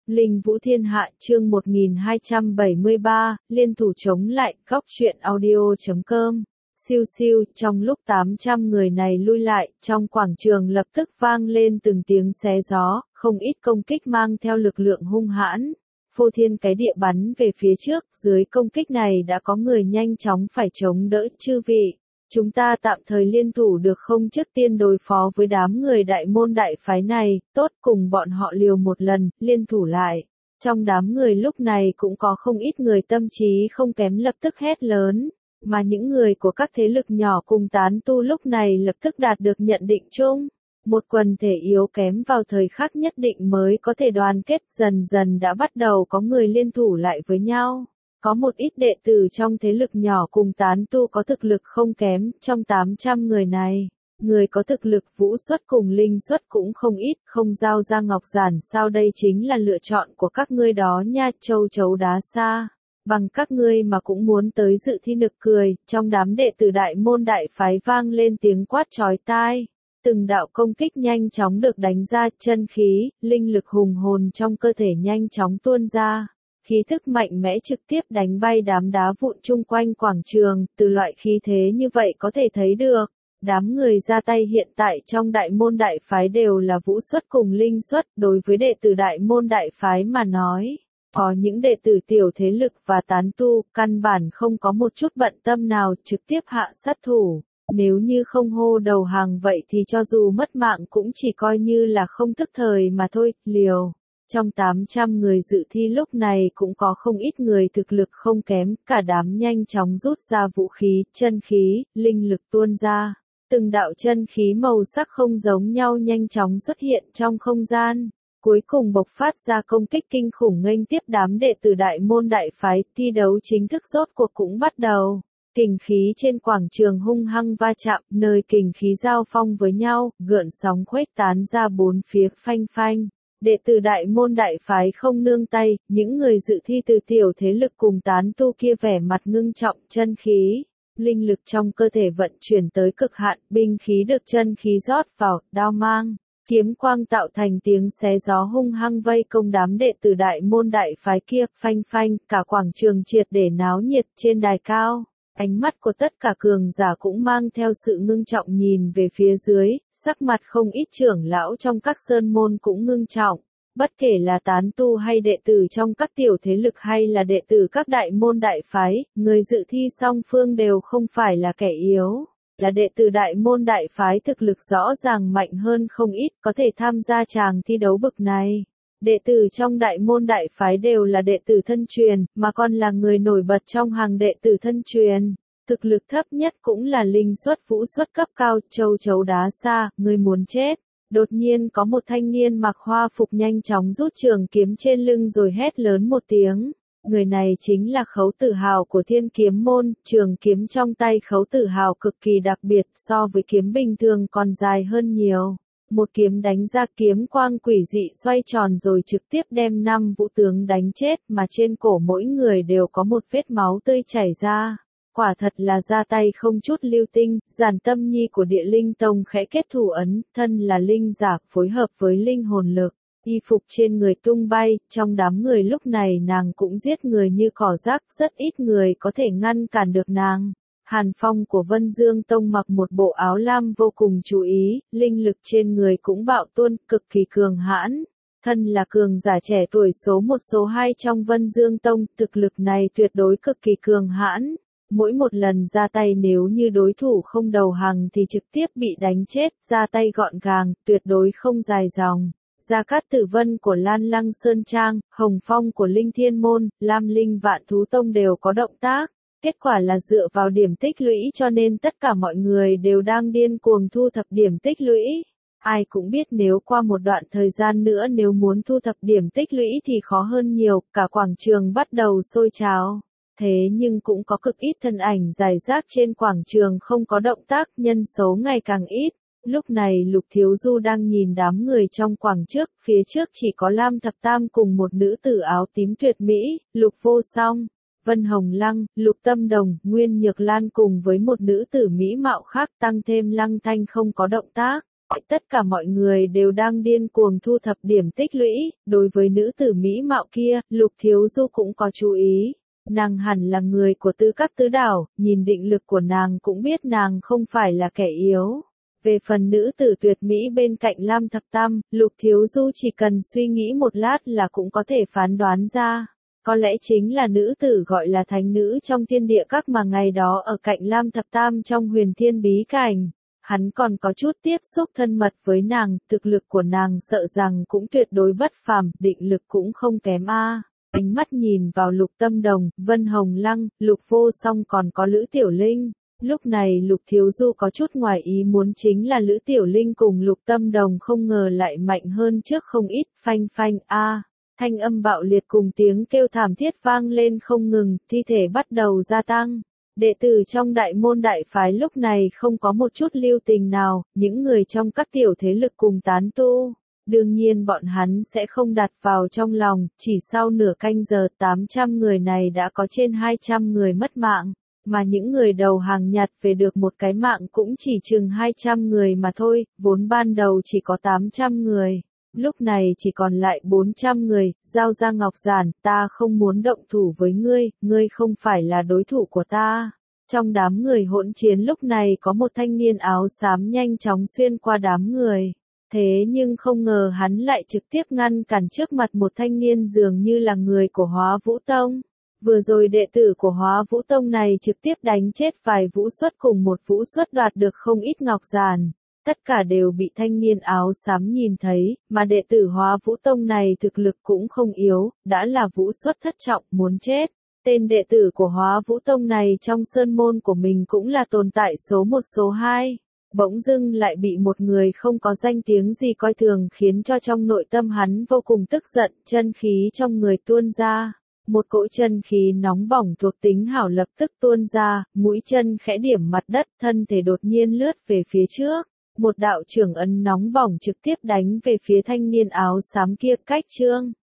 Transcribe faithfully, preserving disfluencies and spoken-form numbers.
Linh Vũ Thiên Hạ chương một nghìn hai trăm bảy mươi ba, liên thủ chống lại, góc truyện audio chấm com. Siêu siêu, trong lúc tám trăm người này lui lại, trong quảng trường lập tức vang lên từng tiếng xé gió, không ít công kích mang theo lực lượng hung hãn. Phô thiên cái địa bắn về phía trước, dưới công kích này đã có người nhanh chóng phải chống đỡ. Chư vị, chúng ta tạm thời liên thủ được không, trước tiên đối phó với đám người đại môn đại phái này, tốt, cùng bọn họ liều một lần, liên thủ lại. Trong đám người lúc này cũng có không ít người tâm trí không kém lập tức hét lớn, mà những người của các thế lực nhỏ cùng tán tu lúc này lập tức đạt được nhận định chung. Một quần thể yếu kém vào thời khắc nhất định mới có thể đoàn kết, dần dần đã bắt đầu có người liên thủ lại với nhau. Có một ít đệ tử trong thế lực nhỏ cùng tán tu có thực lực không kém, trong tám trăm người này, người có thực lực vũ xuất cùng linh xuất cũng không ít, không giao ra ngọc giản sao, đây chính là lựa chọn của các ngươi đó nha. Châu chấu đá xa, bằng các ngươi mà cũng muốn tới dự thi, nực cười. Trong đám đệ tử đại môn đại phái vang lên tiếng quát chói tai. Từng đạo công kích nhanh chóng được đánh ra, chân khí, linh lực hùng hồn trong cơ thể nhanh chóng tuôn ra. Khí thức mạnh mẽ trực tiếp đánh bay đám đá vụn chung quanh quảng trường, từ loại khí thế như vậy có thể thấy được. Đám người ra tay hiện tại trong đại môn đại phái đều là vũ xuất cùng linh xuất, đối với đệ tử đại môn đại phái mà nói. Có những đệ tử tiểu thế lực và tán tu, căn bản không có một chút bận tâm nào, trực tiếp hạ sát thủ. Nếu như không hô đầu hàng vậy thì cho dù mất mạng cũng chỉ coi như là không tức thời mà thôi, liều. Trong tám trăm người dự thi lúc này cũng có không ít người thực lực không kém, cả đám nhanh chóng rút ra vũ khí, chân khí, linh lực tuôn ra. Từng đạo chân khí màu sắc không giống nhau nhanh chóng xuất hiện trong không gian. Cuối cùng bộc phát ra công kích kinh khủng nghênh tiếp đám đệ tử đại môn đại phái, thi đấu chính thức rốt cuộc cũng bắt đầu. Kình khí trên quảng trường hung hăng va chạm, nơi kình khí giao phong với nhau, gợn sóng khuếch tán ra bốn phía, phanh phanh. Đệ tử đại môn đại phái không nương tay, những người dự thi từ tiểu thế lực cùng tán tu kia vẻ mặt ngưng trọng, chân khí, linh lực trong cơ thể vận chuyển tới cực hạn, binh khí được chân khí rót vào, đao mang, kiếm quang tạo thành tiếng xé gió hung hăng vây công đám đệ tử đại môn đại phái kia, phanh phanh, cả quảng trường triệt để náo nhiệt. Trên đài cao, ánh mắt của tất cả cường giả cũng mang theo sự ngưng trọng nhìn về phía dưới, sắc mặt không ít trưởng lão trong các sơn môn cũng ngưng trọng. Bất kể là tán tu hay đệ tử trong các tiểu thế lực hay là đệ tử các đại môn đại phái, người dự thi song phương đều không phải là kẻ yếu. Là đệ tử đại môn đại phái thực lực rõ ràng mạnh hơn không ít, có thể tham gia tràng thi đấu bực này. Đệ tử trong đại môn đại phái đều là đệ tử thân truyền, mà còn là người nổi bật trong hàng đệ tử thân truyền. Thực lực thấp nhất cũng là linh xuất vũ xuất cấp cao, châu chấu đá xa, người muốn chết. Đột nhiên có một thanh niên mặc hoa phục nhanh chóng rút trường kiếm trên lưng rồi hét lớn một tiếng. Người này chính là Khấu Tử Hào của Thiên Kiếm Môn, trường kiếm trong tay Khấu Tử Hào cực kỳ đặc biệt, so với kiếm bình thường còn dài hơn nhiều. Một kiếm đánh ra, kiếm quang quỷ dị xoay tròn rồi trực tiếp đem năm vũ tướng đánh chết, mà trên cổ mỗi người đều có một vết máu tươi chảy ra. Quả thật là ra tay không chút lưu tinh. Giản Tâm Nhi của Địa Linh Tông khẽ kết thủ ấn, thân là linh giả phối hợp với linh hồn lực, y phục trên người tung bay, trong đám người lúc này nàng cũng giết người như cỏ rác, rất ít người có thể ngăn cản được nàng. Hàn Phong của Vân Dương Tông mặc một bộ áo lam vô cùng chú ý, linh lực trên người cũng bạo tuôn, cực kỳ cường hãn. Thân là cường giả trẻ tuổi số một số hai trong Vân Dương Tông, thực lực này tuyệt đối cực kỳ cường hãn. Mỗi một lần ra tay nếu như đối thủ không đầu hàng thì trực tiếp bị đánh chết, ra tay gọn gàng, tuyệt đối không dài dòng. Gia Cát Tử Vân của Lan Lăng Sơn Trang, Hồng Phong của Linh Thiên Môn, Lam Linh Vạn Thú Tông đều có động tác. Kết quả là dựa vào điểm tích lũy cho nên tất cả mọi người đều đang điên cuồng thu thập điểm tích lũy. Ai cũng biết nếu qua một đoạn thời gian nữa nếu muốn thu thập điểm tích lũy thì khó hơn nhiều, cả quảng trường bắt đầu sôi trào. Thế nhưng cũng có cực ít thân ảnh rải rác trên quảng trường không có động tác, nhân số ngày càng ít. Lúc này Lục Thiếu Du đang nhìn đám người trong quảng trước, phía trước chỉ có Lam Thập Tam cùng một nữ tử áo tím tuyệt mỹ, Lục Vô Song, Vân Hồng Lăng, Lục Tâm Đồng, Nguyên Nhược Lan cùng với một nữ tử mỹ mạo khác, tăng thêm Lăng Thanh không có động tác. Tất cả mọi người đều đang điên cuồng thu thập điểm tích lũy, đối với nữ tử mỹ mạo kia, Lục Thiếu Du cũng có chú ý. Nàng hẳn là người của Tư Các Tứ Đảo, nhìn định lực của nàng cũng biết nàng không phải là kẻ yếu. Về phần nữ tử tuyệt mỹ bên cạnh Lam Thập Tam, Lục Thiếu Du chỉ cần suy nghĩ một lát là cũng có thể phán đoán ra. Có lẽ chính là nữ tử gọi là thánh nữ trong thiên địa các mà ngày đó ở cạnh Lam Thập Tam trong huyền thiên bí cảnh. Hắn còn có chút tiếp xúc thân mật với nàng, thực lực của nàng sợ rằng cũng tuyệt đối bất phàm, định lực cũng không kém a. Ánh mắt nhìn vào Lục Tâm Đồng, Vân Hồng Lăng, Lục Vô Song còn có Lữ Tiểu Linh. Lúc này Lục Thiếu Du có chút ngoài ý muốn chính là Lữ Tiểu Linh cùng Lục Tâm Đồng không ngờ lại mạnh hơn trước không ít, phanh phanh a. Thanh âm bạo liệt cùng tiếng kêu thảm thiết vang lên không ngừng, thi thể bắt đầu gia tăng. Đệ tử trong đại môn đại phái lúc này không có một chút lưu tình nào, những người trong các tiểu thế lực cùng tán tu. Đương nhiên bọn hắn sẽ không đặt vào trong lòng, chỉ sau nửa canh giờ tám trăm người này đã có trên hai trăm người mất mạng, mà những người đầu hàng nhặt về được một cái mạng cũng chỉ chừng hai trăm người mà thôi, vốn ban đầu chỉ có tám trăm người. Lúc này chỉ còn lại bốn trăm người, giao ra ngọc giản, ta không muốn động thủ với ngươi, ngươi không phải là đối thủ của ta. Trong đám người hỗn chiến lúc này có một thanh niên áo xám nhanh chóng xuyên qua đám người. Thế nhưng không ngờ hắn lại trực tiếp ngăn cản trước mặt một thanh niên dường như là người của Hóa Vũ Tông. Vừa rồi đệ tử của Hóa Vũ Tông này trực tiếp đánh chết vài vũ xuất cùng một vũ xuất đoạt được không ít ngọc giản. Tất cả đều bị thanh niên áo xám nhìn thấy, mà đệ tử Hóa Vũ Tông này thực lực cũng không yếu, đã là vũ xuất thất trọng, muốn chết. Tên đệ tử của Hóa Vũ Tông này trong sơn môn của mình cũng là tồn tại số một số hai. Bỗng dưng lại bị một người không có danh tiếng gì coi thường khiến cho trong nội tâm hắn vô cùng tức giận, chân khí trong người tuôn ra. Một cỗ chân khí nóng bỏng thuộc tính hảo lập tức tuôn ra, mũi chân khẽ điểm mặt đất, thân thể đột nhiên lướt về phía trước. Một đạo trưởng ấn nóng bỏng trực tiếp đánh về phía thanh niên áo xám kia cách trương.